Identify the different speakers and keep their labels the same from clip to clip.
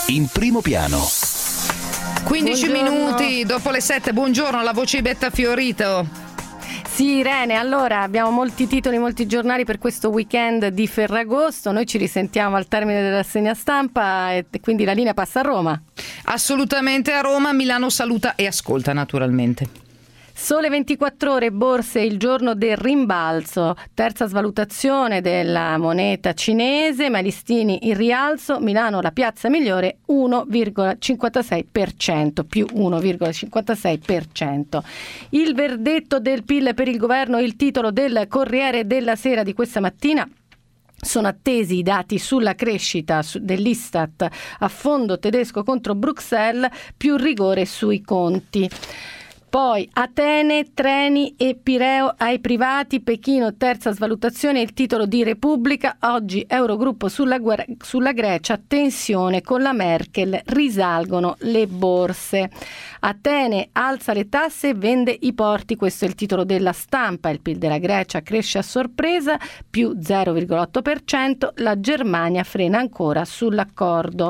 Speaker 1: In primo piano.
Speaker 2: 15
Speaker 3: Buongiorno.
Speaker 2: minuti dopo le 7, buongiorno, la voce di Betta Fiorito.
Speaker 3: Sì, Irene, allora abbiamo molti titoli, molti giornali per questo weekend di Ferragosto. Noi ci risentiamo al termine della rassegna stampa e quindi la linea passa a Roma.
Speaker 2: Assolutamente a Roma, Milano saluta e ascolta naturalmente.
Speaker 3: Sole 24 ore, borse, il giorno del rimbalzo, terza svalutazione della moneta cinese, ma i listini in rialzo, Milano la piazza migliore 1,56%, più 1,56%. Il verdetto del PIL per il governo, il titolo del Corriere della Sera di questa mattina. Sono attesi i dati sulla crescita dell'Istat a fondo tedesco contro Bruxelles, più rigore sui conti. Poi Atene, treni e Pireo ai privati, Pechino terza svalutazione, il titolo di Repubblica, oggi Eurogruppo sulla Grecia, tensione con la Merkel, risalgono le borse. Atene alza le tasse e vende i porti, questo è il titolo della Stampa, il PIL della Grecia cresce a sorpresa, più 0,8%, la Germania frena ancora sull'accordo.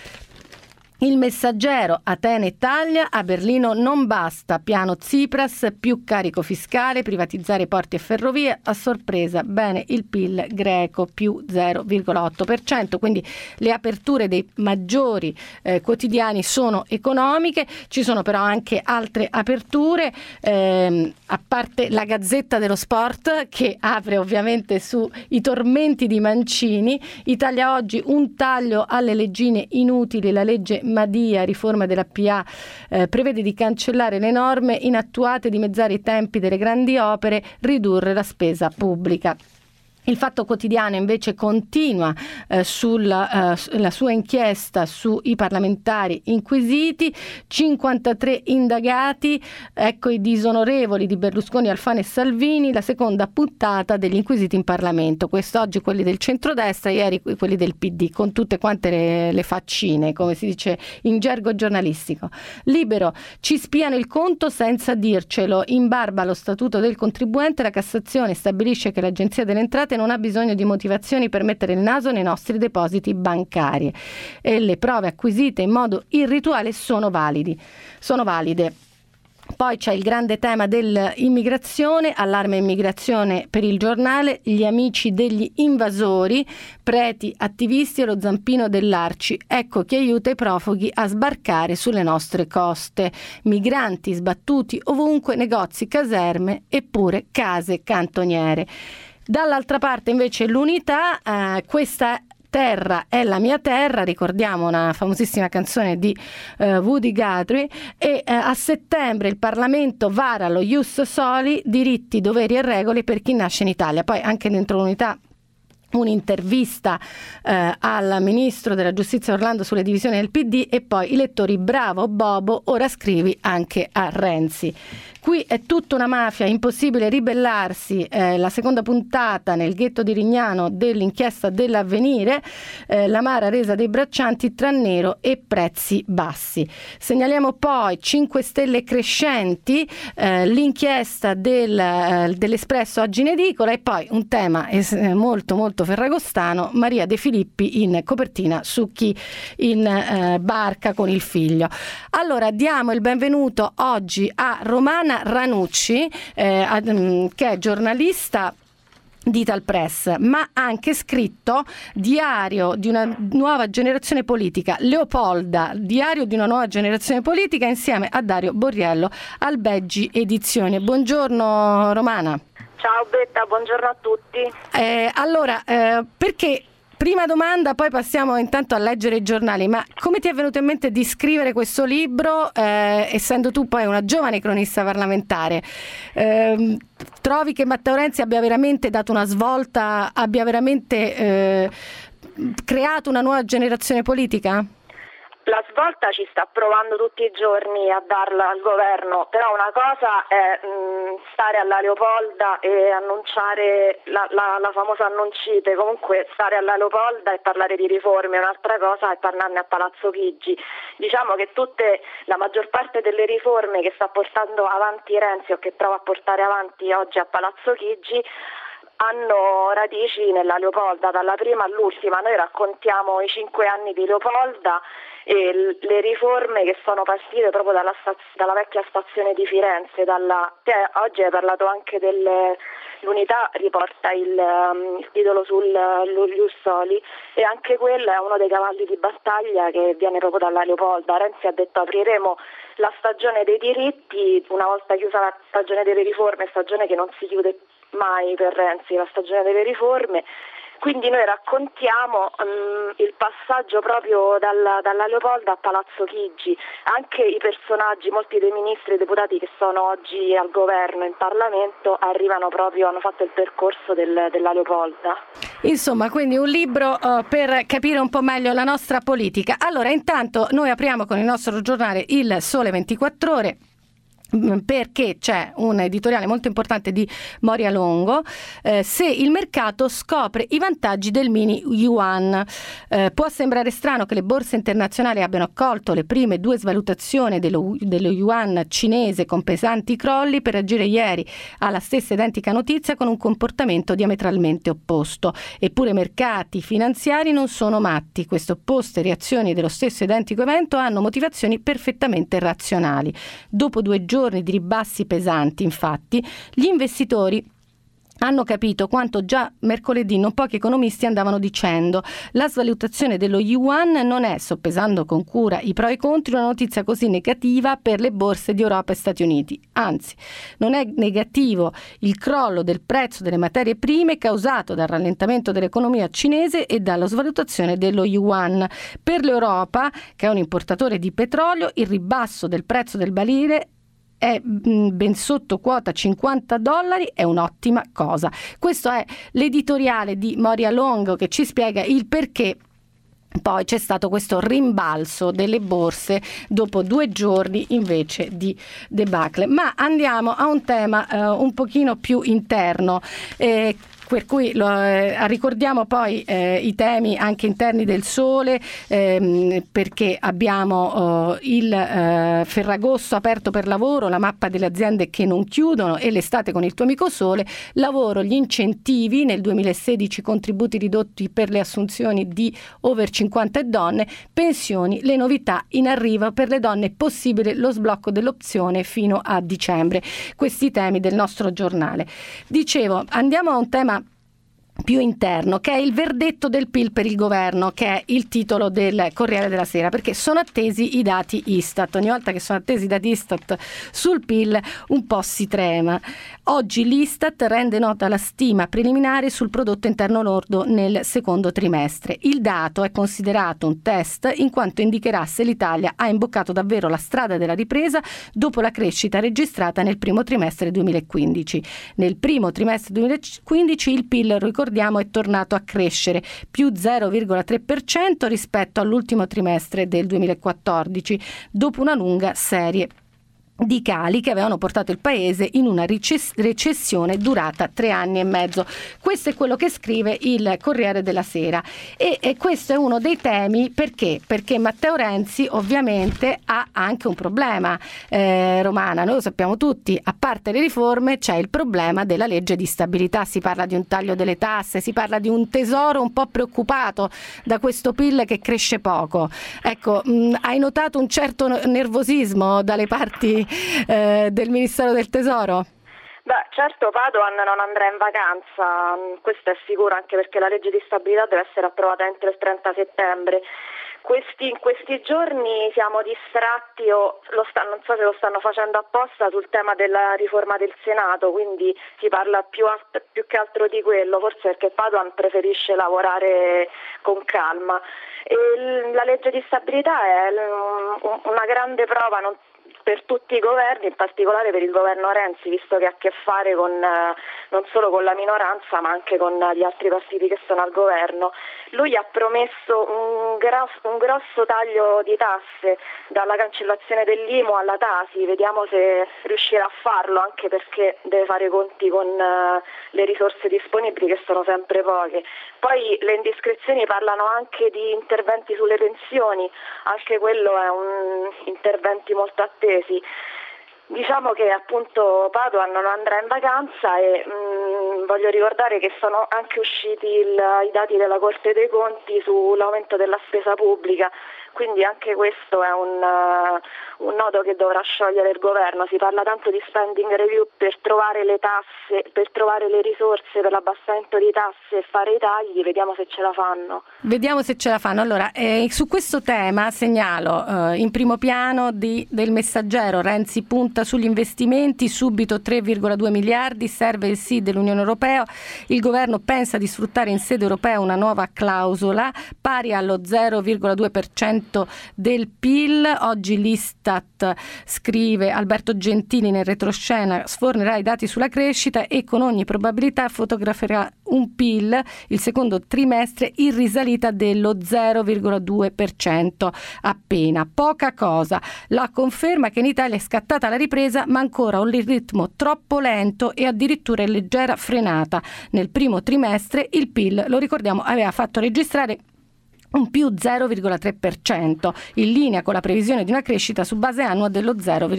Speaker 3: Il Messaggero, Atene e taglia, a Berlino non basta, piano Tsipras, più carico fiscale, privatizzare porti e ferrovie, a sorpresa, bene il PIL greco, più 0,8%, quindi le aperture dei maggiori quotidiani sono economiche, ci sono però anche altre aperture, a parte la Gazzetta dello Sport che apre ovviamente sui tormenti di Mancini, Italia Oggi, un taglio alle leggine inutili, la legge Madia, riforma della PA, prevede di cancellare le norme inattuate, dimezzare i tempi delle grandi opere, ridurre la spesa pubblica. Il Fatto Quotidiano invece continua sulla la sua inchiesta sui parlamentari inquisiti, 53 indagati, ecco i disonorevoli di Berlusconi, Alfano e Salvini, la seconda puntata degli inquisiti in Parlamento, quest'oggi quelli del centrodestra, ieri quelli del PD, con tutte quante le faccine, come si dice in gergo giornalistico. Libero, ci spiano il conto senza dircelo, in barba allo statuto del contribuente, la Cassazione stabilisce che l'Agenzia delle Entrate non ha bisogno di motivazioni per mettere il naso nei nostri depositi bancari e le prove acquisite in modo irrituale sono valide. Poi c'è il grande tema dell'immigrazione, allarme immigrazione per il Giornale, gli amici degli invasori, preti, attivisti e lo zampino dell'Arci. Ecco chi aiuta i profughi a sbarcare sulle nostre coste. Migranti sbattuti ovunque, negozi, caserme eppure case cantoniere. Dall'altra parte invece l'Unità, questa terra è la mia terra, ricordiamo una famosissima canzone di Woody Guthrie, e a settembre il Parlamento vara lo Ius Soli, diritti, doveri e regole per chi nasce in Italia. Poi anche dentro l'Unità un'intervista al ministro della giustizia Orlando sulle divisioni del PD e poi i lettori bravo Bobo, ora scrivi anche a Renzi. Qui è tutta una mafia, impossibile ribellarsi, la seconda puntata nel ghetto di Rignano dell'inchiesta dell'Avvenire, l'amara resa dei braccianti tra nero e prezzi bassi. Segnaliamo poi 5 stelle crescenti, l'inchiesta dell'Espresso oggi in edicola e poi un tema molto molto ferragostano, Maria De Filippi in copertina su chi in barca con il figlio. Allora diamo il benvenuto oggi a Romana Ranucci, che è giornalista di Italpress, ma ha anche scritto Diario di una nuova generazione politica, Leopolda, Diario di una nuova generazione politica, insieme a Dario Borriello, Albeggi Edizioni. Buongiorno Romana.
Speaker 4: Ciao Betta, buongiorno a tutti.
Speaker 3: Perché prima domanda, poi passiamo intanto a leggere i giornali, ma come ti è venuto in mente di scrivere questo libro, essendo tu poi una giovane cronista parlamentare? Trovi che Matteo Renzi abbia veramente dato una svolta, abbia veramente creato una nuova generazione politica?
Speaker 4: La svolta ci sta provando tutti i giorni a darla al governo, però una cosa è stare alla Leopolda e annunciare la famosa annuncite, comunque stare alla Leopolda e parlare di riforme, un'altra cosa è parlarne a Palazzo Chigi. Diciamo che la maggior parte delle riforme che sta portando avanti Renzi o che prova a portare avanti oggi a Palazzo Chigi hanno radici nella Leopolda, dalla prima all'ultima. Noi raccontiamo i 5 anni di Leopolda e le riforme che sono partite proprio dalla vecchia stazione di Firenze, oggi hai parlato anche l'Unità riporta il titolo sugli Ussoli, e anche quello è uno dei cavalli di battaglia che viene proprio dalla Leopolda. Renzi ha detto: apriremo la stagione dei diritti, una volta chiusa la stagione delle riforme, stagione che non si chiude mai per Renzi, la stagione delle riforme. Quindi noi raccontiamo il passaggio proprio dalla Leopolda a Palazzo Chigi. Anche i personaggi, molti dei ministri e deputati che sono oggi al governo in Parlamento hanno fatto il percorso della Leopolda.
Speaker 3: Insomma, quindi un libro per capire un po' meglio la nostra politica. Allora, intanto noi apriamo con il nostro giornale Il Sole 24 Ore, perché c'è un editoriale molto importante di Moria Longo. Se il mercato scopre i vantaggi del mini yuan. Può sembrare strano che le borse internazionali abbiano accolto le prime 2 svalutazioni dello yuan cinese con pesanti crolli, per agire ieri alla stessa identica notizia con un comportamento diametralmente opposto. Eppure i mercati finanziari non sono matti. Queste opposte reazioni dello stesso identico evento hanno motivazioni perfettamente razionali. Dopo 2 giorni di ribassi pesanti, infatti, gli investitori hanno capito quanto già mercoledì non pochi economisti andavano dicendo: la svalutazione dello yuan non è, soppesando con cura i pro e i contro, una notizia così negativa per le borse di Europa e Stati Uniti. Anzi, non è negativo il crollo del prezzo delle materie prime causato dal rallentamento dell'economia cinese e dalla svalutazione dello yuan. Per l'Europa, che è un importatore di petrolio, il ribasso del prezzo del barile è ben sotto quota $50, è un'ottima cosa. Questo è l'editoriale di Moria Longo che ci spiega il perché poi c'è stato questo rimbalzo delle borse dopo 2 giorni invece di debacle. Ma andiamo a un tema un pochino più interno, per cui ricordiamo poi i temi anche interni del Sole, perché abbiamo il Ferragosto aperto per lavoro, la mappa delle aziende che non chiudono, e l'estate con il tuo amico Sole, lavoro, gli incentivi, nel 2016 contributi ridotti per le assunzioni di over 50 donne, pensioni, le novità in arrivo per le donne, possibile lo sblocco dell'opzione fino a dicembre. Questi temi del nostro giornale. Dicevo, andiamo a un tema più interno, che è il verdetto del PIL per il governo, che è il titolo del Corriere della Sera, perché sono attesi i dati Istat. Ogni volta che sono attesi i dati Istat sul PIL un po' si trema. Oggi l'Istat rende nota la stima preliminare sul prodotto interno lordo nel secondo trimestre. Il dato è considerato un test in quanto indicherà se l'Italia ha imboccato davvero la strada della ripresa dopo la crescita registrata nel primo trimestre 2015. Nel primo trimestre 2015 il PIL, ricordiamo, è tornato a crescere più 0,3% rispetto all'ultimo trimestre del 2014, dopo una lunga serie di cali che avevano portato il paese in una recessione durata 3 anni e mezzo. Questo è quello che scrive il Corriere della Sera, e questo è uno dei temi. Perché Matteo Renzi ovviamente ha anche un problema, Romana, noi lo sappiamo tutti, a parte le riforme c'è il problema della legge di stabilità, si parla di un taglio delle tasse, si parla di un tesoro un po' preoccupato da questo PIL che cresce poco. Ecco, hai notato un certo nervosismo dalle parti del Ministero del Tesoro?
Speaker 4: Beh, certo, Padoan non andrà in vacanza, questo è sicuro, anche perché la legge di stabilità deve essere approvata entro il 30 settembre. In questi giorni siamo distratti, non so se lo stanno facendo apposta, sul tema della riforma del Senato, quindi si parla più che altro di quello, forse perché Padoan preferisce lavorare con calma. E la legge di stabilità è una grande prova per tutti i governi, in particolare per il governo Renzi, visto che ha a che fare con non solo con la minoranza ma anche con gli altri partiti che sono al governo. Lui ha promesso un grosso taglio di tasse, dalla cancellazione dell'IMU alla Tasi, vediamo se riuscirà a farlo, anche perché deve fare i conti con le risorse disponibili che sono sempre poche. Poi le indiscrezioni parlano anche di interventi sulle pensioni, anche quello è un interventi molto attesi. Diciamo che appunto Padoan non andrà in vacanza e voglio ricordare che sono anche usciti i dati della Corte dei Conti sull'aumento della spesa pubblica, quindi anche questo è un nodo che dovrà sciogliere il governo. Si parla tanto di spending review per trovare le tasse, per trovare le risorse per l'abbassamento di tasse e fare i tagli, vediamo se ce la fanno.
Speaker 3: Vediamo se ce la fanno. Allora, su questo tema segnalo in primo piano del Messaggero: Renzi punta sugli investimenti, subito 3,2 miliardi, serve il sì dell'Unione Europea, il governo pensa di sfruttare in sede europea una nuova clausola pari allo 0,2% del PIL. Oggi l'Istat, scrive Alberto Gentili nel retroscena, sfornerà i dati sulla crescita e con ogni probabilità fotograferà un PIL il secondo trimestre in risalita dello 0,2% appena. Poca cosa. La conferma che in Italia è scattata la ripresa, ma ancora un ritmo troppo lento e addirittura in leggera frenata. Nel primo trimestre il PIL, lo ricordiamo, aveva fatto registrare un più 0,3%, in linea con la previsione di una crescita su base annua dello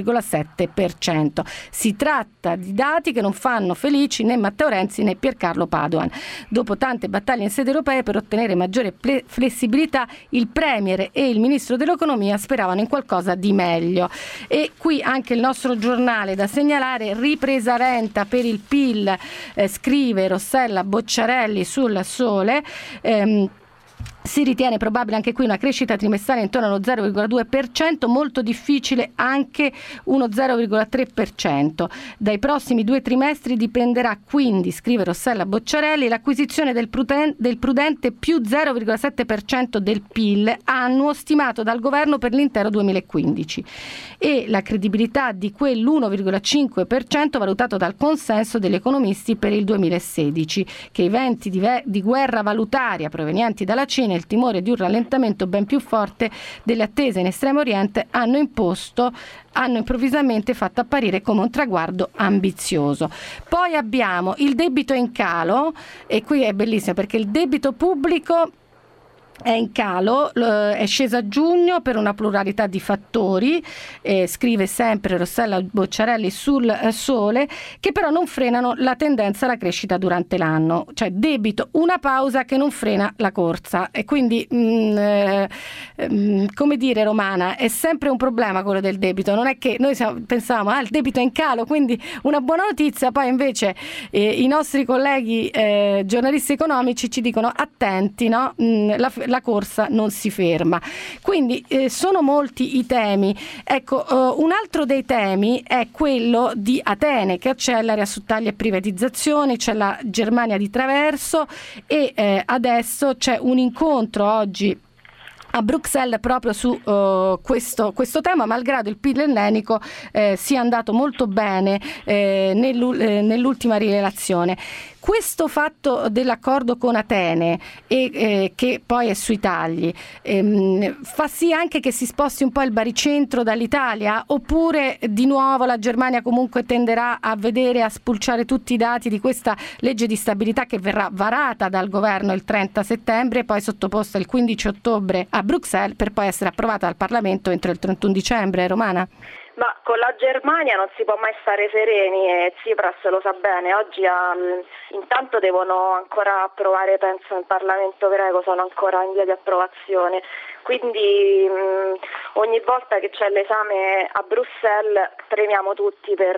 Speaker 3: 0,7%. Si tratta di dati che non fanno felici né Matteo Renzi né Piercarlo Padoan. Dopo tante battaglie in sede europea per ottenere maggiore flessibilità, il Premier e il Ministro dell'Economia speravano in qualcosa di meglio. E qui anche il nostro giornale da segnalare: ripresa lenta per il PIL, scrive Rossella Bocciarelli sul Sole. Si ritiene probabile anche qui una crescita trimestrale intorno allo 0,2%, molto difficile anche uno 0,3%. Dai prossimi 2 trimestri dipenderà quindi, scrive Rossella Bocciarelli, l'acquisizione del prudente più 0,7% del PIL annuo stimato dal governo per l'intero 2015 e la credibilità di quell'1,5% valutato dal consenso degli economisti per il 2016, che i venti di guerra valutaria provenienti dalla Cina e il timore di un rallentamento ben più forte delle attese in Estremo Oriente hanno improvvisamente fatto apparire come un traguardo ambizioso. Poi abbiamo il debito in calo, e qui è bellissimo perché il debito pubblico è in calo, è scesa a giugno per una pluralità di fattori, scrive sempre Rossella Bocciarelli sul Sole, che però non frenano la tendenza alla crescita durante l'anno. Cioè debito, una pausa che non frena la corsa. E quindi, come dire, Romana, è sempre un problema quello del debito. Non è che noi pensavamo, il debito è in calo, quindi una buona notizia, poi invece i nostri colleghi giornalisti economici ci dicono attenti, no? La corsa non si ferma. Quindi sono molti i temi. Ecco, un altro dei temi è quello di Atene, che accelera su tagli e privatizzazioni. C'è la Germania di traverso e adesso c'è un incontro oggi a Bruxelles proprio su questo tema, malgrado il PIL ellenico sia andato molto bene nell'ultima rilevazione. Questo fatto dell'accordo con Atene che poi è sui tagli fa sì anche che si sposti un po' il baricentro dall'Italia, oppure di nuovo la Germania comunque tenderà a vedere, a spulciare tutti i dati di questa legge di stabilità che verrà varata dal governo il 30 settembre e poi sottoposta il 15 ottobre a Bruxelles per poi essere approvata dal Parlamento entro il 31 dicembre, Romana?
Speaker 4: Ma con la Germania non si può mai stare sereni e Tsipras lo sa bene. Oggi intanto devono ancora approvare, penso, nel Parlamento greco, sono ancora in via di approvazione. Quindi ogni volta che c'è l'esame a Bruxelles tremiamo tutti per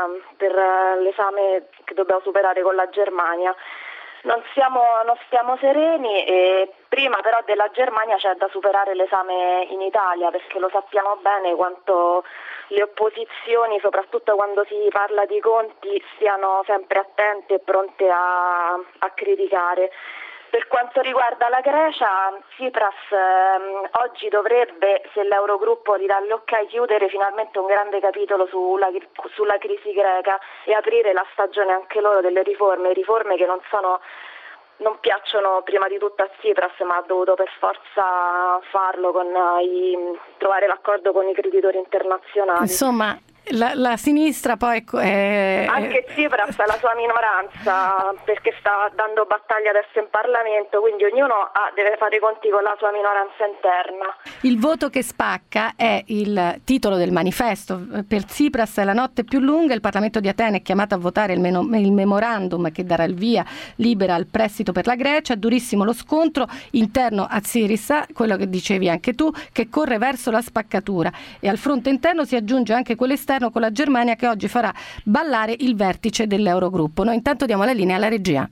Speaker 4: l'esame che dobbiamo superare con la Germania. Non stiamo sereni e prima però della Germania c'è da superare l'esame in Italia, perché lo sappiamo bene quanto le opposizioni, soprattutto quando si parla di conti, stiano sempre attente e pronte a criticare. Per quanto riguarda la Grecia, Tsipras oggi dovrebbe, se l'Eurogruppo gli dà l'ok, chiudere finalmente un grande capitolo sulla crisi greca e aprire la stagione anche loro delle riforme che non piacciono prima di tutto a Tsipras, ma ha dovuto per forza farlo trovare l'accordo con i creditori internazionali.
Speaker 3: Insomma, La sinistra poi
Speaker 4: anche Tsipras ha la sua minoranza, perché sta dando battaglia adesso in Parlamento, quindi ognuno deve fare i conti con la sua minoranza interna.
Speaker 3: Il voto che spacca è il titolo del manifesto. Per Tsipras è la notte più lunga, il Parlamento di Atene è chiamato a votare il memorandum che darà il via libera al prestito per la Grecia. Durissimo lo scontro interno a Syriza, quello che dicevi anche tu, che corre verso la spaccatura, e al fronte interno si aggiunge anche quello esterno con la Germania, che oggi farà ballare il vertice dell'Eurogruppo. Noi intanto diamo la linea alla regia.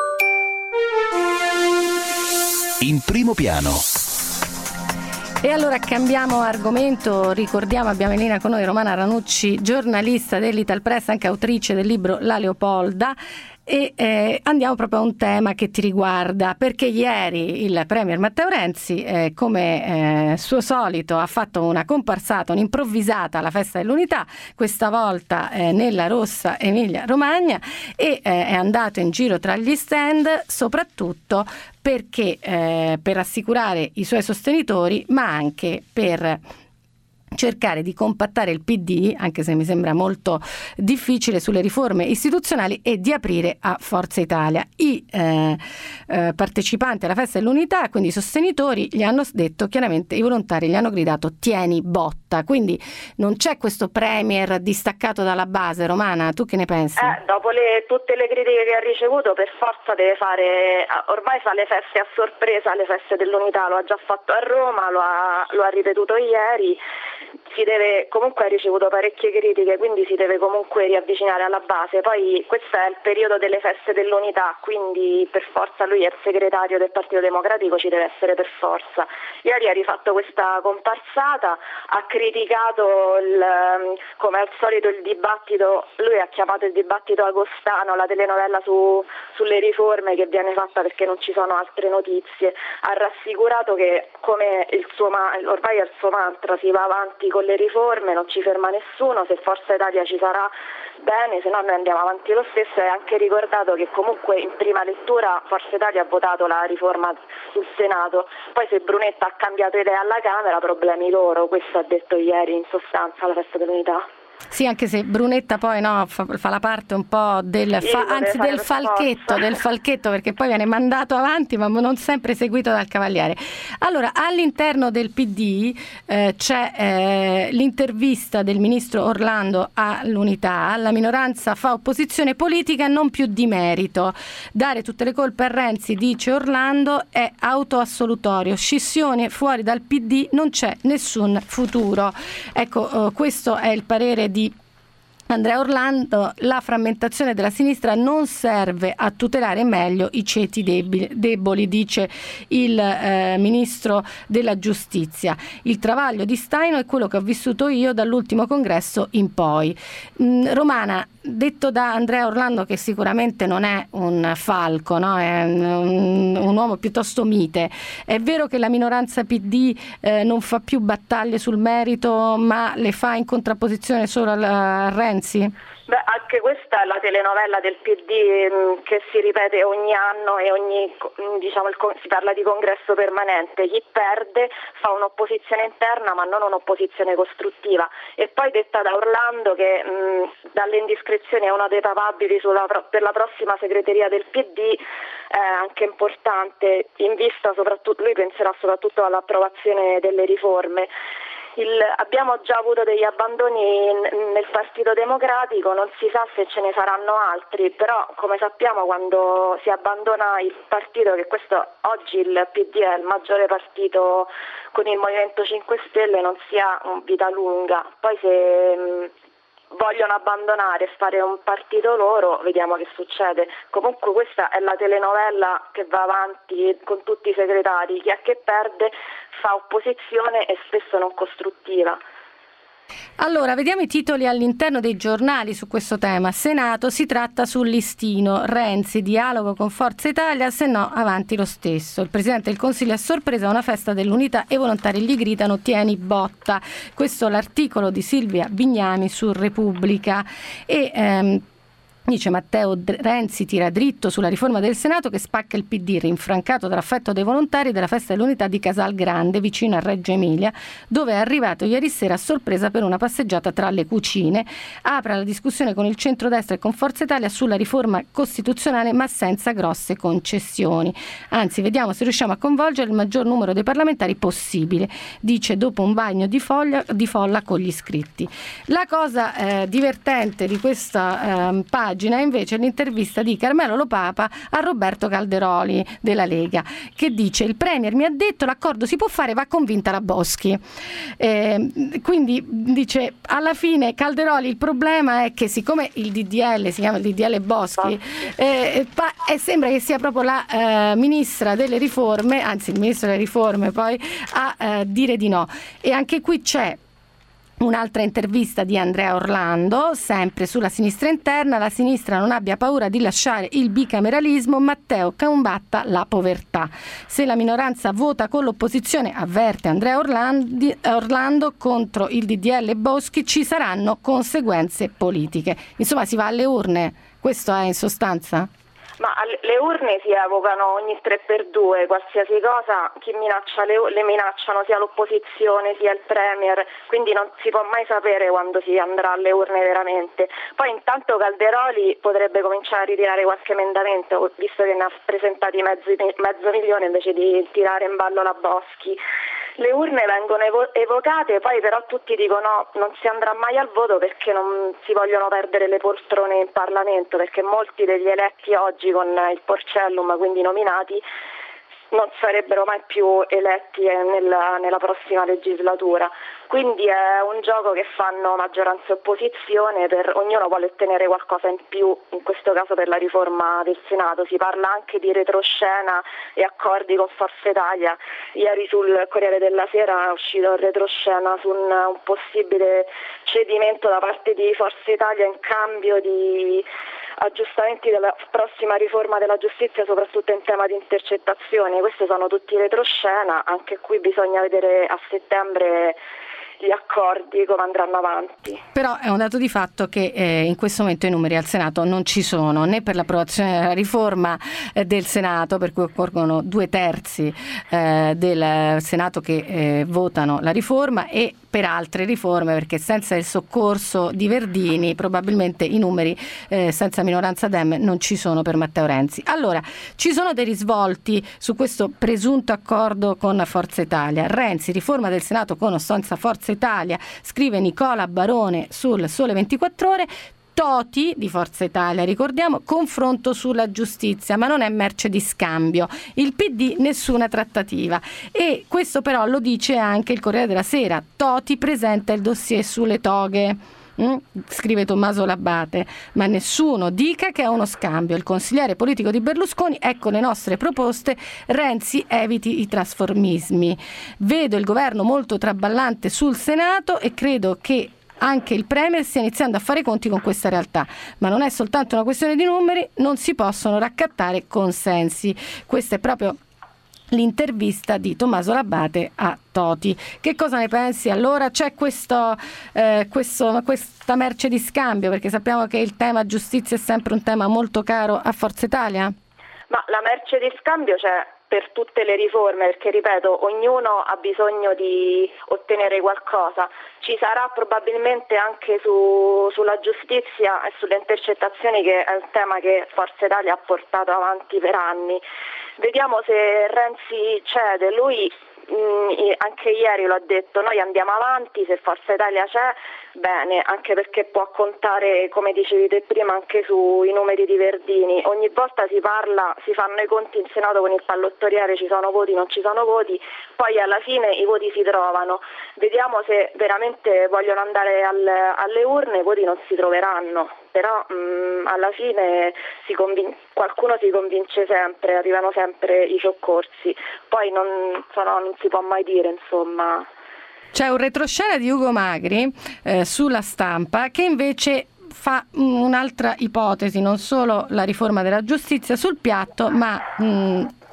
Speaker 1: In primo piano.
Speaker 3: E allora cambiamo argomento, ricordiamo, abbiamo in linea con noi Romana Ranucci, giornalista dell'Italpress, anche autrice del libro La Leopolda. E andiamo proprio a un tema che ti riguarda, perché ieri il premier Matteo Renzi, come suo solito, ha fatto una comparsata, un'improvvisata alla Festa dell'Unità, questa volta nella Rossa Emilia Romagna, e è andato in giro tra gli stand soprattutto perché per rassicurare i suoi sostenitori, ma anche per cercare di compattare il PD, anche se mi sembra molto difficile, sulle riforme istituzionali e di aprire a Forza Italia. I partecipanti alla Festa dell'Unità, quindi i sostenitori, gli hanno detto chiaramente, i volontari gli hanno gridato tieni botta, quindi non c'è questo premier distaccato dalla base. Romana, tu che ne pensi?
Speaker 4: Dopo tutte le critiche che ha ricevuto, per forza deve fare, ormai fa le feste a sorpresa, le Feste dell'Unità, lo ha già fatto a Roma, lo ha ripetuto ieri. Comunque ha ricevuto parecchie critiche, quindi si deve comunque riavvicinare alla base. Poi questo è il periodo delle Feste dell'Unità, quindi per forza lui è il segretario del Partito Democratico, ci deve essere per forza. Ieri ha rifatto questa comparsata, ha criticato come al solito il dibattito, lui ha chiamato il dibattito agostano, la telenovela sulle riforme che viene fatta perché non ci sono altre notizie. Ha rassicurato che come ormai è il suo mantra, si va avanti con le riforme, non ci ferma nessuno, se Forza Italia ci sarà bene, se no noi andiamo avanti lo stesso. E ha anche ricordato che comunque in prima lettura Forza Italia ha votato la riforma sul Senato, poi se Brunetta ha cambiato idea alla Camera, problemi loro. Questo ha detto ieri in sostanza alla Festa dell'Unità.
Speaker 3: Sì, anche se Brunetta poi fa la parte un po' del falchetto, perché poi viene mandato avanti ma non sempre seguito dal Cavaliere. Allora, all'interno del PD c'è l'intervista del ministro Orlando all'Unità. La minoranza fa opposizione politica, non più di merito. Dare tutte le colpe a Renzi, dice Orlando, è autoassolutorio. Scissione fuori dal PD, non c'è nessun futuro. Ecco, questo è il parere di Andrea Orlando. La frammentazione della sinistra non serve a tutelare meglio i ceti deboli, dice il ministro della giustizia. Il travaglio di Staino è quello che ho vissuto io dall'ultimo congresso in poi. Romana, detto da Andrea Orlando, che sicuramente non è un falco, no? È un uomo piuttosto mite, è vero che la minoranza PD non fa più battaglie sul merito, ma le fa in contrapposizione solo a Renzi?
Speaker 4: Beh, anche questa è la telenovela del PD che si ripete ogni anno e si parla di congresso permanente. Chi perde fa un'opposizione interna ma non un'opposizione costruttiva. E poi detta da Orlando che dalle indiscrezioni è uno dei papabili per la prossima segreteria del PD, anche importante, in vista soprattutto, lui penserà soprattutto all'approvazione delle riforme. Abbiamo già avuto degli abbandoni nel Partito Democratico, non si sa se ce ne saranno altri, però come sappiamo quando si abbandona il partito, che oggi il PD è il maggiore partito con il Movimento 5 Stelle, non si ha vita lunga. Poi se vogliono abbandonare e fare un partito loro, vediamo che succede. Comunque questa è la telenovela che va avanti con tutti i segretari. Chi è che perde fa opposizione e spesso non costruttiva.
Speaker 3: Allora, vediamo i titoli all'interno dei giornali su questo tema. Senato, si tratta sul listino. Renzi, dialogo con Forza Italia, se no avanti lo stesso. Il Presidente del Consiglio a sorpresa a una festa dell'Unità e i volontari gli gridano tieni botta. Questo è l'articolo di Silvia Bignami su Repubblica. E Dice Matteo Renzi tira dritto sulla riforma del Senato che spacca il PD, rinfrancato dall'affetto dei volontari della festa dell'unità di Casal Grande, vicino a Reggio Emilia, dove è arrivato ieri sera a sorpresa per una passeggiata tra le cucine. Apre la discussione con il centrodestra e con Forza Italia sulla riforma costituzionale, ma senza grosse concessioni. Anzi, vediamo se riusciamo a coinvolgere il maggior numero dei parlamentari possibile, dice dopo un bagno di folla con gli iscritti. La cosa divertente di questa pagina è invece l'intervista di Carmelo Lopapa a Roberto Calderoli della Lega, che dice: il Premier mi ha detto l'accordo si può fare, va convinta la Boschi. Quindi dice, alla fine Calderoli, il problema è che siccome il DDL si chiama il DDL Boschi, sembra che sia proprio la ministra delle riforme, anzi il ministro delle riforme poi a dire di no. E anche qui c'è un'altra intervista di Andrea Orlando, sempre sulla sinistra interna: la sinistra non abbia paura di lasciare il bicameralismo, Matteo combatta la povertà. Se la minoranza vota con l'opposizione, avverte Andrea Orlando, contro il DDL Boschi ci saranno conseguenze politiche. Insomma, si va alle urne, questo è in sostanza?
Speaker 4: Ma le urne si evocano ogni 3x2, qualsiasi cosa, chi minaccia le minacciano sia l'opposizione sia il Premier, quindi non si può mai sapere quando si andrà alle urne veramente. Poi intanto Calderoli potrebbe cominciare a ritirare qualche emendamento, visto che ne ha presentati mezzo milione invece di tirare in ballo la Boschi. Le urne vengono evocate, poi però tutti dicono no, non si andrà mai al voto perché non si vogliono perdere le poltrone in Parlamento, perché molti degli eletti oggi con il Porcellum, quindi nominati, non sarebbero mai più eletti nella prossima legislatura. Quindi è un gioco che fanno maggioranza e opposizione, ognuno vuole ottenere qualcosa in più, in questo caso per la riforma del Senato. Si parla anche di retroscena e accordi con Forza Italia. Ieri sul Corriere della Sera è uscito il retroscena su un possibile cedimento da parte di Forza Italia in cambio di aggiustamenti della prossima riforma della giustizia, soprattutto in tema di intercettazioni. Questi sono tutti retroscena, anche qui bisogna vedere a settembre gli accordi come andranno avanti.
Speaker 3: Però è un dato di fatto che in questo momento i numeri al Senato non ci sono, né per l'approvazione della riforma del Senato, per cui occorrono 2/3 del Senato che votano la riforma, e per altre riforme, perché senza il soccorso di Verdini probabilmente i numeri senza minoranza Dem non ci sono per Matteo Renzi. Allora, ci sono dei risvolti su questo presunto accordo con Forza Italia. Renzi, riforma del Senato con o senza Forza Italia, scrive Nicola Barone sul Sole 24 Ore. Toti di Forza Italia, ricordiamo, confronto sulla giustizia, ma non è merce di scambio. Il PD nessuna trattativa. E questo però lo dice anche il Corriere della Sera. Toti presenta il dossier sulle toghe. Scrive Tommaso Labate, ma nessuno dica che è uno scambio. Il consigliere politico di Berlusconi: ecco le nostre proposte, Renzi eviti i trasformismi. Vedo il governo molto traballante sul Senato e credo che anche il Premier stia iniziando a fare i conti con questa realtà, ma non è soltanto una questione di numeri, non si possono raccattare consensi. Questa è proprio l'intervista di Tommaso Labate a Toti. Che cosa ne pensi? Allora c'è questa merce di scambio, perché sappiamo che il tema giustizia è sempre un tema molto caro a Forza Italia?
Speaker 4: Ma la merce di scambio c'è per tutte le riforme, perché ripeto, ognuno ha bisogno di ottenere qualcosa. Ci sarà probabilmente anche sulla giustizia e sulle intercettazioni, che è un tema che Forza Italia ha portato avanti per anni. Vediamo se Renzi cede. Lui anche ieri lo ha detto: noi andiamo avanti, se Forza Italia c'è, bene, anche perché può contare, come dicevi te prima, anche sui numeri di Verdini. Ogni volta si fanno i conti in Senato con il pallottoriere, ci sono voti, non ci sono voti, poi alla fine i voti si trovano. Vediamo se veramente vogliono andare alle urne. I voti non si troveranno, però alla fine qualcuno si convince sempre, arrivano sempre i soccorsi, poi non si può mai dire, insomma.
Speaker 3: C'è un retroscena di Ugo Magri sulla Stampa, che invece fa un'altra ipotesi, non solo la riforma della giustizia sul piatto, ma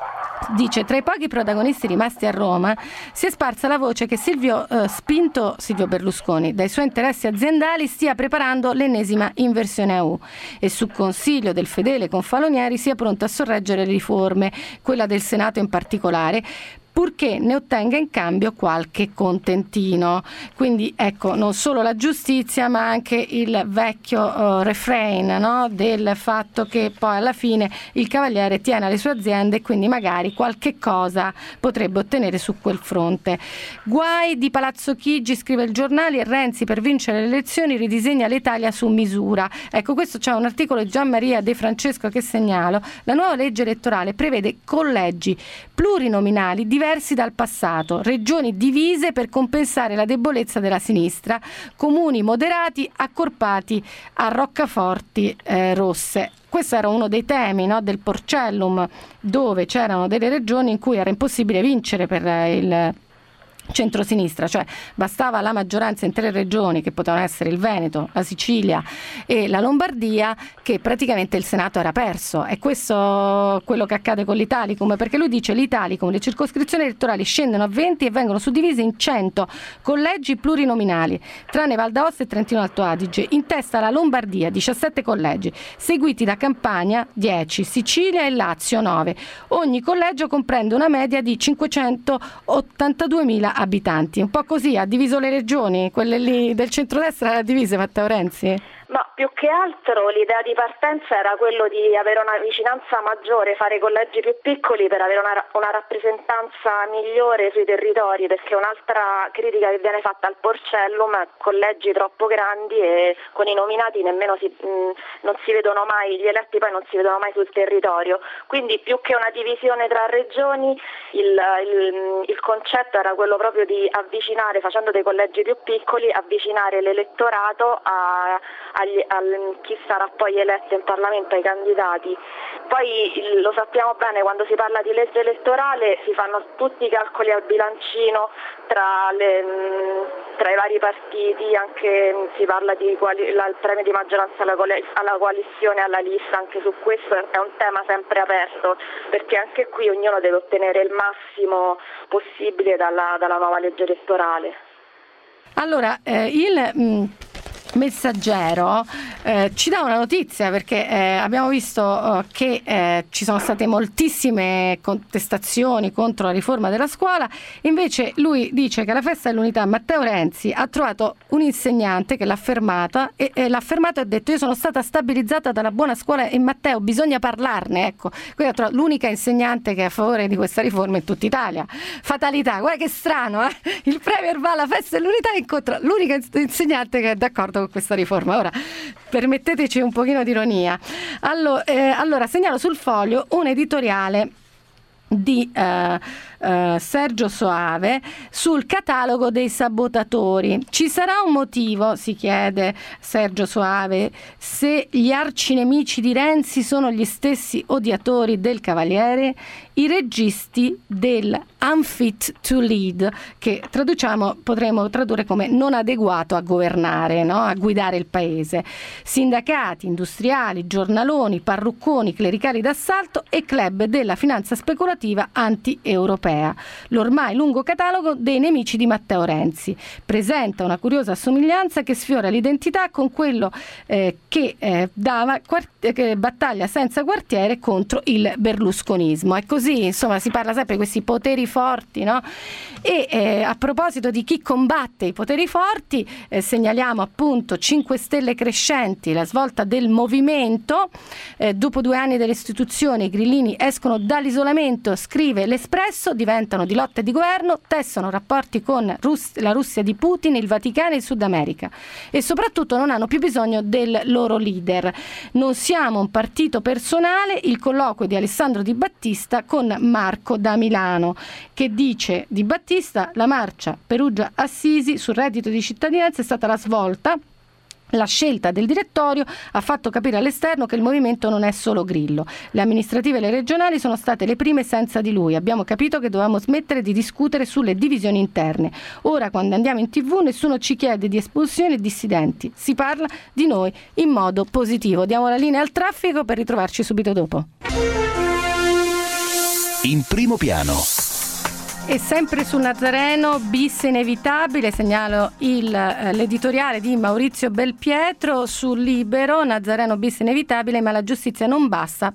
Speaker 3: dice: tra i pochi protagonisti rimasti a Roma si è sparsa la voce che Silvio Berlusconi dai suoi interessi aziendali stia preparando l'ennesima inversione a U e su consiglio del fedele Confalonieri sia pronto a sorreggere le riforme, quella del Senato in particolare, purché ne ottenga in cambio qualche contentino. Quindi ecco, non solo la giustizia ma anche il vecchio refrain, no? Del fatto che poi alla fine il Cavaliere tiene alle sue aziende e quindi magari qualche cosa potrebbe ottenere su quel fronte. Guai di Palazzo Chigi, scrive il Giornale, e Renzi per vincere le elezioni ridisegna l'Italia su misura. Ecco, questo c'è un articolo di Gianmaria De Francesco che segnalo. La nuova legge elettorale prevede collegi plurinominali diversi dal passato, regioni divise per compensare la debolezza della sinistra, comuni moderati accorpati a roccaforti rosse. Questo era uno dei temi, no, del Porcellum, dove c'erano delle regioni in cui era impossibile vincere per il centrosinistra, cioè bastava la maggioranza in 3 regioni che potevano essere il Veneto, la Sicilia e la Lombardia, che praticamente il Senato era perso. E questo quello che accade con l'Italicum, perché lui dice: l'Italicum, le circoscrizioni elettorali scendono a 20 e vengono suddivise in 100 collegi plurinominali, tranne Val d'Aosta e Trentino Alto Adige. In testa la Lombardia, 17 collegi, seguiti da Campania 10, Sicilia e Lazio 9. Ogni collegio comprende una media di 582.000 abitanti. Un po' così ha diviso le regioni, quelle lì del centrodestra le ha divise Matteo Renzi?
Speaker 4: Ma più che altro l'idea di partenza era quello di avere una vicinanza maggiore, fare collegi più piccoli per avere una rappresentanza migliore sui territori, perché un'altra critica che viene fatta al Porcellum è collegi troppo grandi e con i nominati nemmeno non si vedono mai, gli eletti poi non si vedono mai sul territorio. Quindi più che una divisione tra regioni il concetto era quello proprio di avvicinare, facendo dei collegi più piccoli, avvicinare l'elettorato a chi sarà poi eletto in Parlamento, ai candidati. Poi lo sappiamo bene, quando si parla di legge elettorale si fanno tutti i calcoli al bilancino tra i vari partiti, anche si parla di il premio di maggioranza alla coalizione, alla lista. Anche su questo è un tema sempre aperto, perché anche qui ognuno deve ottenere il massimo possibile dalla nuova legge elettorale.
Speaker 3: Allora, il Messaggero ci dà una notizia, perché abbiamo visto che ci sono state moltissime contestazioni contro la riforma della scuola. Invece lui dice che alla festa dell'unità Matteo Renzi ha trovato un insegnante che l'ha fermata e l'ha fermato e ha detto: io sono stata stabilizzata dalla buona scuola e Matteo bisogna parlarne. Ecco, quella è l'unica insegnante che è a favore di questa riforma in tutta Italia. Fatalità, guarda che strano, il Premier va alla festa dell'unità e incontra l'unica insegnante che è d'accordo con questa riforma. Ora permetteteci un pochino di ironia. Allora segnalo sul Foglio un editoriale di Sergio Soave sul catalogo dei sabotatori. Ci sarà un motivo, si chiede Sergio Soave, se gli arcinemici di Renzi sono gli stessi odiatori del Cavaliere, i registi del Unfit to Lead, che potremmo tradurre come non adeguato a governare, no? A guidare il paese. Sindacati, industriali, giornaloni, parrucconi, clericali d'assalto e club della finanza speculativa anti-europea. L'ormai lungo catalogo dei nemici di Matteo Renzi presenta una curiosa somiglianza che sfiora l'identità con quello che battaglia senza quartiere contro il berlusconismo. È così, insomma, si parla sempre di questi poteri forti, no? E a proposito di chi combatte i poteri forti, segnaliamo appunto 5 Stelle crescenti, la svolta del movimento. Dopo 2 anni delle istituzioni, i grillini escono dall'isolamento, scrive l'Espresso, diventano di lotta e di governo, tessono rapporti con la Russia di Putin, il Vaticano e il Sud America, e soprattutto non hanno più bisogno del loro leader. Non siamo un partito personale, il colloquio di Alessandro Di Battista con Marco da Milano, che dice Di Battista: la marcia Perugia-Assisi sul reddito di cittadinanza è stata la svolta. La scelta del direttorio ha fatto capire all'esterno che il movimento non è solo Grillo. Le amministrative e le regionali sono state le prime senza di lui. Abbiamo capito che dovevamo smettere di discutere sulle divisioni interne. Ora, quando andiamo in TV, nessuno ci chiede di espulsioni e dissidenti. Si parla di noi in modo positivo. Diamo la linea al traffico per ritrovarci subito dopo.
Speaker 1: In primo piano.
Speaker 3: E sempre sul Nazareno, bis inevitabile, segnalo l'editoriale di Maurizio Belpietro sul Libero, Nazareno bis inevitabile, ma la giustizia non basta,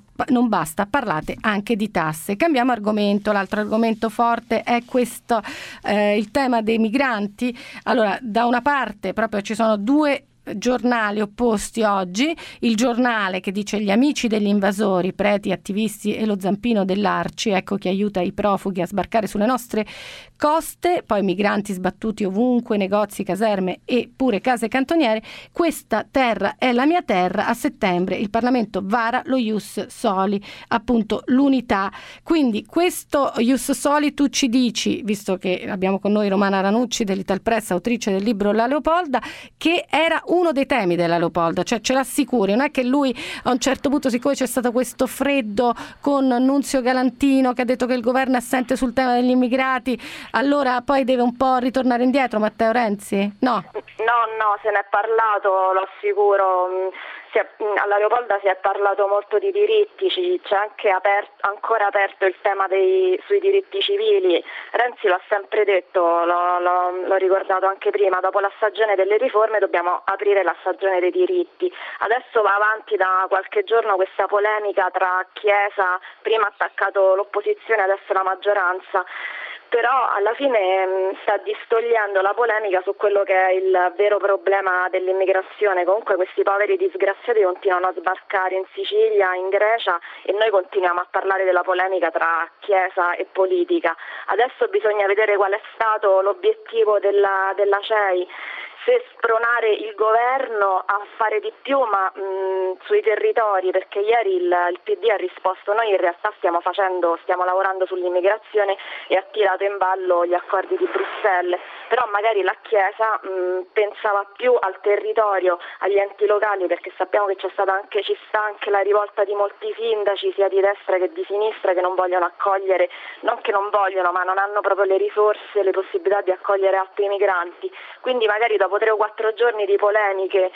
Speaker 3: parlate anche di tasse. Cambiamo argomento, l'altro argomento forte è questo, il tema dei migranti. Allora, da una parte proprio ci sono due giornali opposti oggi, il Giornale che dice gli amici degli invasori, preti, attivisti e lo zampino dell'Arci, ecco chi aiuta i profughi a sbarcare sulle nostre coste, poi migranti sbattuti ovunque, negozi, caserme e pure case cantoniere, questa terra è la mia terra, a settembre il Parlamento vara lo Ius Soli, appunto l'unità, quindi questo Ius Soli tu ci dici, visto che abbiamo con noi Romana Ranucci dell'Italpress, autrice del libro La Leopolda, che era uno dei temi della Leopolda, cioè ce l'assicuri, non è che lui a un certo punto, siccome c'è stato questo freddo con Nunzio Galantino che ha detto che il governo è assente sul tema degli immigrati, allora poi deve un po' ritornare indietro Matteo Renzi? No,
Speaker 4: se ne è parlato, lo assicuro. Alla Leopolda si è parlato molto di diritti, c'è anche ancora aperto il tema sui diritti civili. Renzi lo ha sempre detto, l'ho ricordato anche prima, dopo la stagione delle riforme dobbiamo aprire la stagione dei diritti. Adesso va avanti da qualche giorno questa polemica tra Chiesa, prima ha attaccato l'opposizione, adesso la maggioranza. Però alla fine sta distogliendo la polemica su quello che è il vero problema dell'immigrazione. Comunque questi poveri disgraziati continuano a sbarcare in Sicilia, in Grecia, e noi continuiamo a parlare della polemica tra Chiesa e politica. Adesso bisogna vedere qual è stato l'obiettivo della CEI, se spronare il governo a fare di più ma sui territori, perché ieri il PD ha risposto: noi in realtà stiamo lavorando sull'immigrazione, e ha tirato in ballo gli accordi di Bruxelles, però magari la Chiesa pensava più al territorio, agli enti locali, perché sappiamo che ci sta anche la rivolta di molti sindaci sia di destra che di sinistra che non vogliono accogliere, non che non vogliono, ma non hanno proprio le risorse, le possibilità di accogliere altri migranti. Quindi magari dopo 3 o 4 giorni di polemiche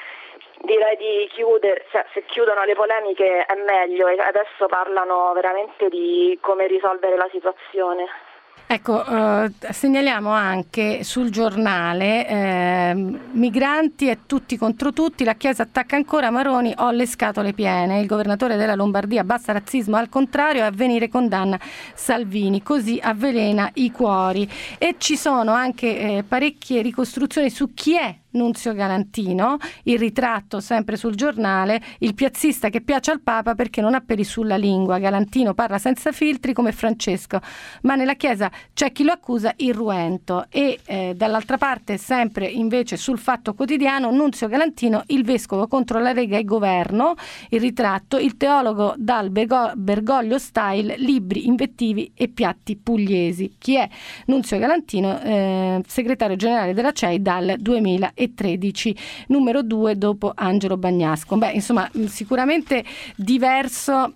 Speaker 4: direi di chiudere, se chiudono le polemiche è meglio, e adesso parlano veramente di come risolvere la situazione.
Speaker 3: Ecco, segnaliamo anche sul Giornale migranti e tutti contro tutti, la Chiesa attacca ancora Maroni, ho le scatole piene, il governatore della Lombardia basta razzismo, al contrario, e Avvenire condanna Salvini, così avvelena i cuori. E ci sono anche parecchie ricostruzioni su chi è Nunzio Galantino, il ritratto sempre sul Giornale, il piazzista che piace al Papa perché non ha peli sulla lingua. Galantino parla senza filtri come Francesco, ma nella Chiesa c'è chi lo accusa irruento. E dall'altra parte, sempre invece sul Fatto Quotidiano, Nunzio Galantino, il vescovo contro la Lega e governo, il ritratto, il teologo dal Bergoglio style, libri invettivi e piatti pugliesi. Chi è Nunzio Galantino? Segretario generale della CEI dal 2013, numero 2 dopo Angelo Bagnasco. Beh, insomma, sicuramente diverso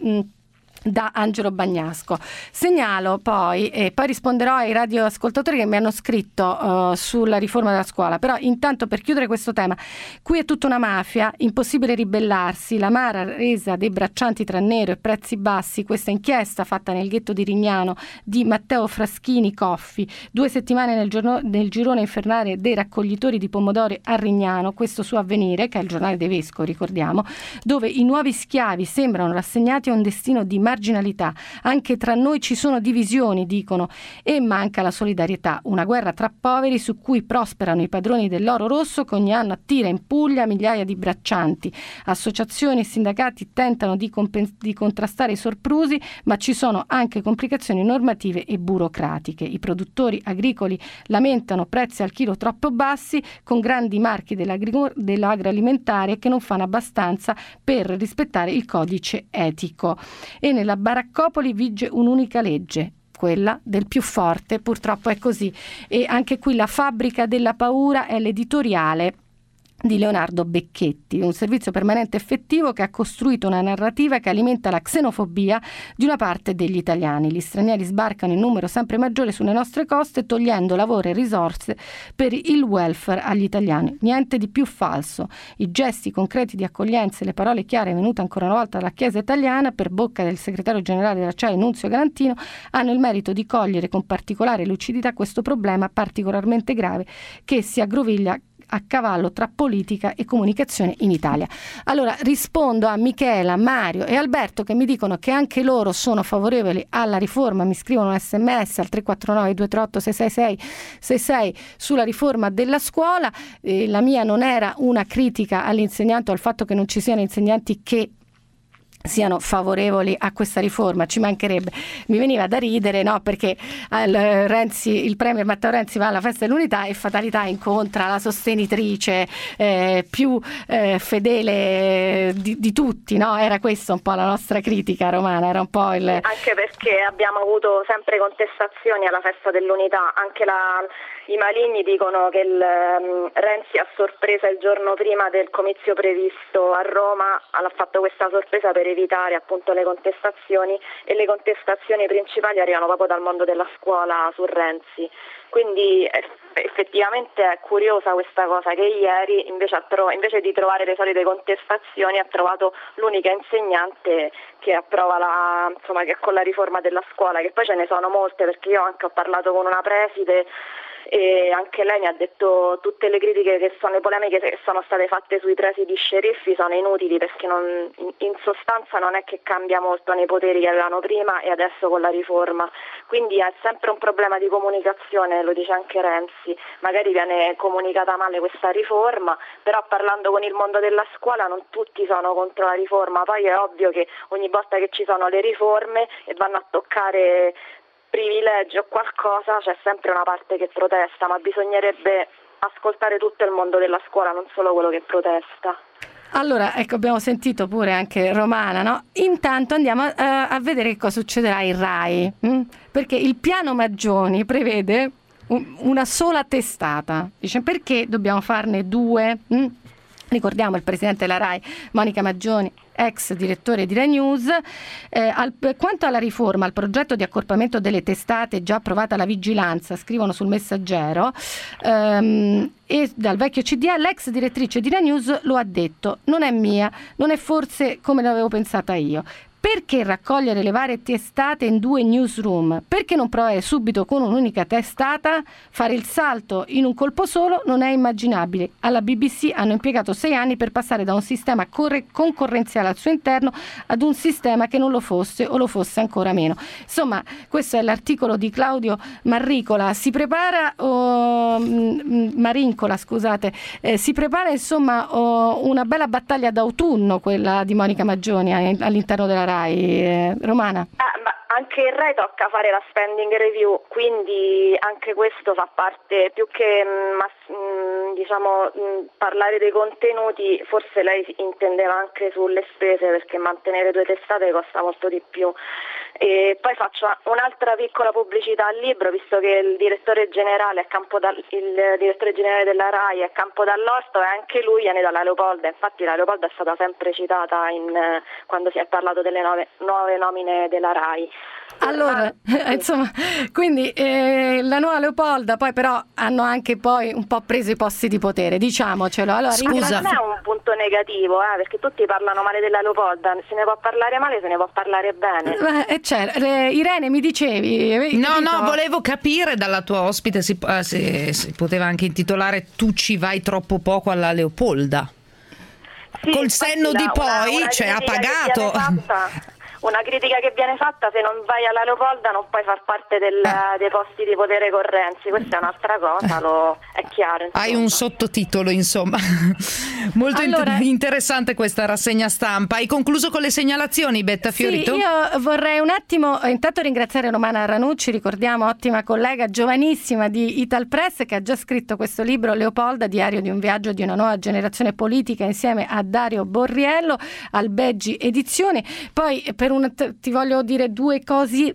Speaker 3: da Angelo Bagnasco. Segnalo poi, e poi risponderò ai radioascoltatori che mi hanno scritto sulla riforma della scuola, però intanto, per chiudere questo tema, qui è tutta una mafia, impossibile ribellarsi, la mara resa dei braccianti tra nero e prezzi bassi, questa inchiesta fatta nel ghetto di Rignano di Matteo Fraschini Coffi, 2 settimane nel girone infernale dei raccoglitori di pomodori a Rignano, questo su Avvenire, che è il giornale dei vescovi, ricordiamo, dove i nuovi schiavi sembrano rassegnati a un destino di marginalità. Anche tra noi ci sono divisioni, dicono, e manca la solidarietà. Una guerra tra poveri su cui prosperano i padroni dell'oro rosso che ogni anno attira in Puglia migliaia di braccianti. Associazioni e sindacati tentano di contrastare i soprusi, ma ci sono anche complicazioni normative e burocratiche. I produttori agricoli lamentano prezzi al chilo troppo bassi, con grandi marchi dell'agroalimentare che non fanno abbastanza per rispettare il codice etico. E nella baraccopoli vige un'unica legge, quella del più forte, purtroppo è così. E anche qui la fabbrica della paura è l'editoriale di Leonardo Becchetti, un servizio permanente effettivo che ha costruito una narrativa che alimenta la xenofobia di una parte degli italiani. Gli stranieri sbarcano in numero sempre maggiore sulle nostre coste, togliendo lavoro e risorse per il welfare agli italiani. Niente di più falso. I gesti concreti di accoglienza e le parole chiare venute ancora una volta dalla Chiesa italiana per bocca del segretario generale della CEI Nunzio Galantino hanno il merito di cogliere con particolare lucidità questo problema particolarmente grave che si aggroviglia a cavallo tra politica e comunicazione in Italia. Allora rispondo a Michela, Mario e Alberto che mi dicono che anche loro sono favorevoli alla riforma, mi scrivono un SMS al 349 238 666 sulla riforma della scuola. La mia non era una critica all'insegnante o al fatto che non ci siano insegnanti che siano favorevoli a questa riforma, ci mancherebbe. Mi veniva da ridere, no? Perché il premier Matteo Renzi va alla festa dell'unità e fatalità incontra la sostenitrice più fedele di tutti, no? Era questa un po' la nostra critica, Romana, era un po' il...
Speaker 4: Anche perché abbiamo avuto sempre contestazioni alla festa dell'unità, anche i maligni dicono che Renzi a sorpresa il giorno prima del comizio previsto a Roma ha fatto questa sorpresa per evitare appunto le contestazioni, e le contestazioni principali arrivano proprio dal mondo della scuola su Renzi. Quindi effettivamente è curiosa questa cosa, che ieri invece di trovare le solite contestazioni ha trovato l'unica insegnante che approva che con la riforma della scuola, che poi ce ne sono molte, perché io anche ho parlato con una preside e anche lei mi ha detto tutte le critiche le polemiche che sono state fatte sui presidi sceriffi sono inutili, perché in sostanza non è che cambia molto nei poteri che avevano prima e adesso con la riforma, quindi è sempre un problema di comunicazione, lo dice anche Renzi, magari viene comunicata male questa riforma, però parlando con il mondo della scuola non tutti sono contro la riforma, poi è ovvio che ogni volta che ci sono le riforme e vanno a toccare privilegi o qualcosa c'è sempre una parte che protesta, ma bisognerebbe ascoltare tutto il mondo della scuola, non solo quello che protesta.
Speaker 3: Allora, ecco, abbiamo sentito pure anche Romana, no? Intanto andiamo a vedere che cosa succederà in RAI, perché il piano Maggioni prevede una sola testata. Dice, perché dobbiamo farne due? Ricordiamo il presidente della RAI, Monica Maggioni, ex direttore di Rai News. Quanto alla riforma, al progetto di accorpamento delle testate già approvata alla vigilanza, scrivono sul Messaggero, e dal vecchio CDA, l'ex direttrice di Rai News lo ha detto: non è mia, non è forse come l'avevo pensata io. Perché raccogliere le varie testate in due newsroom? Perché non provare subito con un'unica testata? Fare il salto in un colpo solo non è immaginabile. Alla BBC hanno impiegato 6 anni per passare da un sistema concorrenziale al suo interno ad un sistema che non lo fosse o lo fosse ancora meno. Insomma, questo è l'articolo di Claudio Marincola. Si prepara insomma una bella battaglia d'autunno, quella di Monica Maggioni all'interno della RAI, Romana.
Speaker 4: Ma anche il RAI tocca fare la spending review, quindi anche questo fa parte, più che parlare dei contenuti, forse lei intendeva anche sulle spese, perché mantenere 2 testate costa molto di più. E poi faccio un'altra piccola pubblicità al libro, visto che il direttore generale della RAI è Campo Dall'Orto, e anche lui viene dalla Leopolda. Infatti la Leopolda è stata sempre citata quando si è parlato delle nuove nomine della RAI.
Speaker 3: Allora, insomma, quindi la nuova Leopolda poi però hanno anche poi un po' preso i posti di potere, diciamocelo. Allora,
Speaker 2: scusa,
Speaker 4: non è un punto negativo, perché tutti parlano male della Leopolda, se ne può parlare male, se ne può parlare bene.
Speaker 3: Irene, mi dicevi?
Speaker 2: No, volevo capire dalla tua ospite se si poteva anche intitolare "Tu ci vai troppo poco alla Leopolda".
Speaker 4: Sì,
Speaker 2: col senno di poi, ha pagato.
Speaker 4: Una critica che viene fatta: se non vai alla Leopolda non puoi far parte dei posti di potere con Renzi. Questa è un'altra cosa, è chiaro. Insomma.
Speaker 2: Hai un sottotitolo, insomma. Molto interessante questa rassegna stampa. Hai concluso con le segnalazioni, Betta Fiorito?
Speaker 3: Sì, io vorrei un attimo intanto ringraziare Romana Ranucci, ricordiamo, ottima collega, giovanissima di Italpress, che ha già scritto questo libro, Leopolda, diario di un viaggio di una nuova generazione politica, insieme a Dario Borriello, al Beggi Edizioni. Poi ti voglio dire 2 cose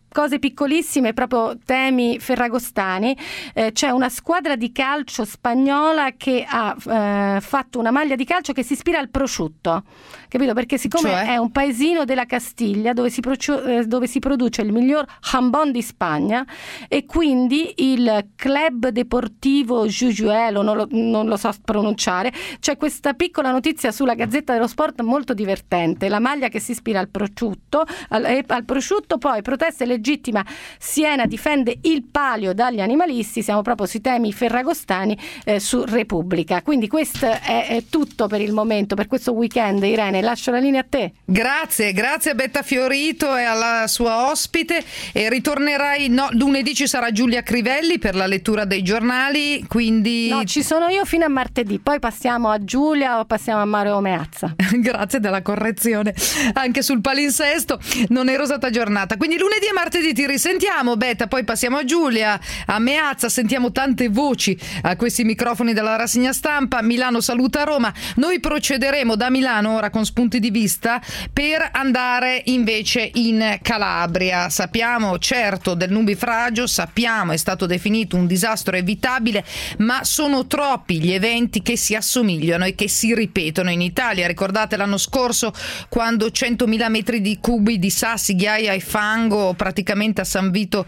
Speaker 3: cose piccolissime, proprio temi ferragostani. C'è una squadra di calcio spagnola che ha fatto una maglia di calcio che si ispira al prosciutto, capito? Perché siccome è un paesino della Castiglia dove si produce il miglior jambon di Spagna, e quindi il Club Deportivo Jujuelo, non lo so pronunciare, c'è questa piccola notizia sulla Gazzetta dello Sport molto divertente: la maglia che si ispira al prosciutto, poi proteste legittima, Siena difende il palio dagli animalisti. Siamo proprio sui temi ferragostani su Repubblica. Quindi questo è tutto per il momento, per questo weekend. Irene, lascio la linea a te.
Speaker 2: Grazie a Betta Fiorito e alla sua ospite, e ritornerai lunedì. Ci sarà Giulia Crivelli per la lettura dei giornali, quindi
Speaker 3: no, ci sono io fino a martedì, poi passiamo a Giulia o passiamo a Mario Meazza.
Speaker 2: Grazie della correzione anche sul palinsesto, non ero stata aggiornata. Quindi lunedì e martedì ti risentiamo, Betta, poi passiamo a Giulia, a Meazza, sentiamo tante voci a questi microfoni della rassegna stampa. Milano saluta Roma, noi procederemo da Milano ora con Spunti di Vista per andare invece in Calabria. Sappiamo certo del nubifragio, sappiamo è stato definito un disastro evitabile, ma sono troppi gli eventi che si assomigliano e che si ripetono in Italia. Ricordate l'anno scorso quando 100.000 metri di cubi di sassi, ghiaia e fango praticamente a San Vito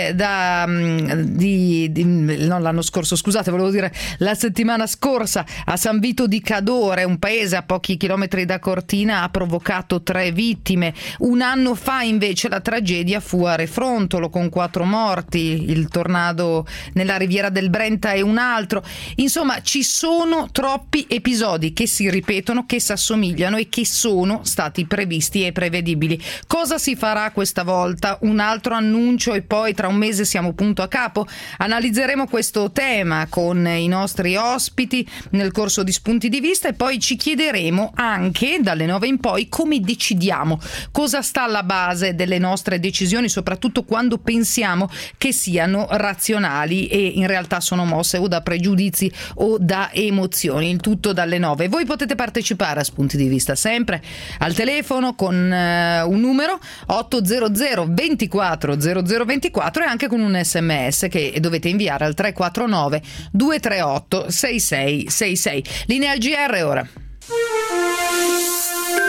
Speaker 2: non l'anno scorso, scusate, volevo dire la settimana scorsa, a San Vito di Cadore, un paese a pochi chilometri da Cortina, ha provocato 3 vittime. Un anno fa invece la tragedia fu a Refrontolo con 4 morti, il tornado nella riviera del Brenta è un altro. Insomma, ci sono troppi episodi che si ripetono, che si assomigliano e che sono stati previsti e prevedibili. Cosa si farà questa volta? Un altro annuncio e poi tra un mese siamo punto a capo? Analizzeremo questo tema con i nostri ospiti nel corso di Spunti di Vista, e poi ci chiederemo anche dalle 9 in poi come decidiamo, cosa sta alla base delle nostre decisioni, soprattutto quando pensiamo che siano razionali e in realtà sono mosse o da pregiudizi o da emozioni. Il tutto dalle 9. Voi potete partecipare a Spunti di Vista sempre al telefono con un numero 800 24 0024 e anche con un SMS che dovete inviare al 349 238 6666. Linea al GR ora.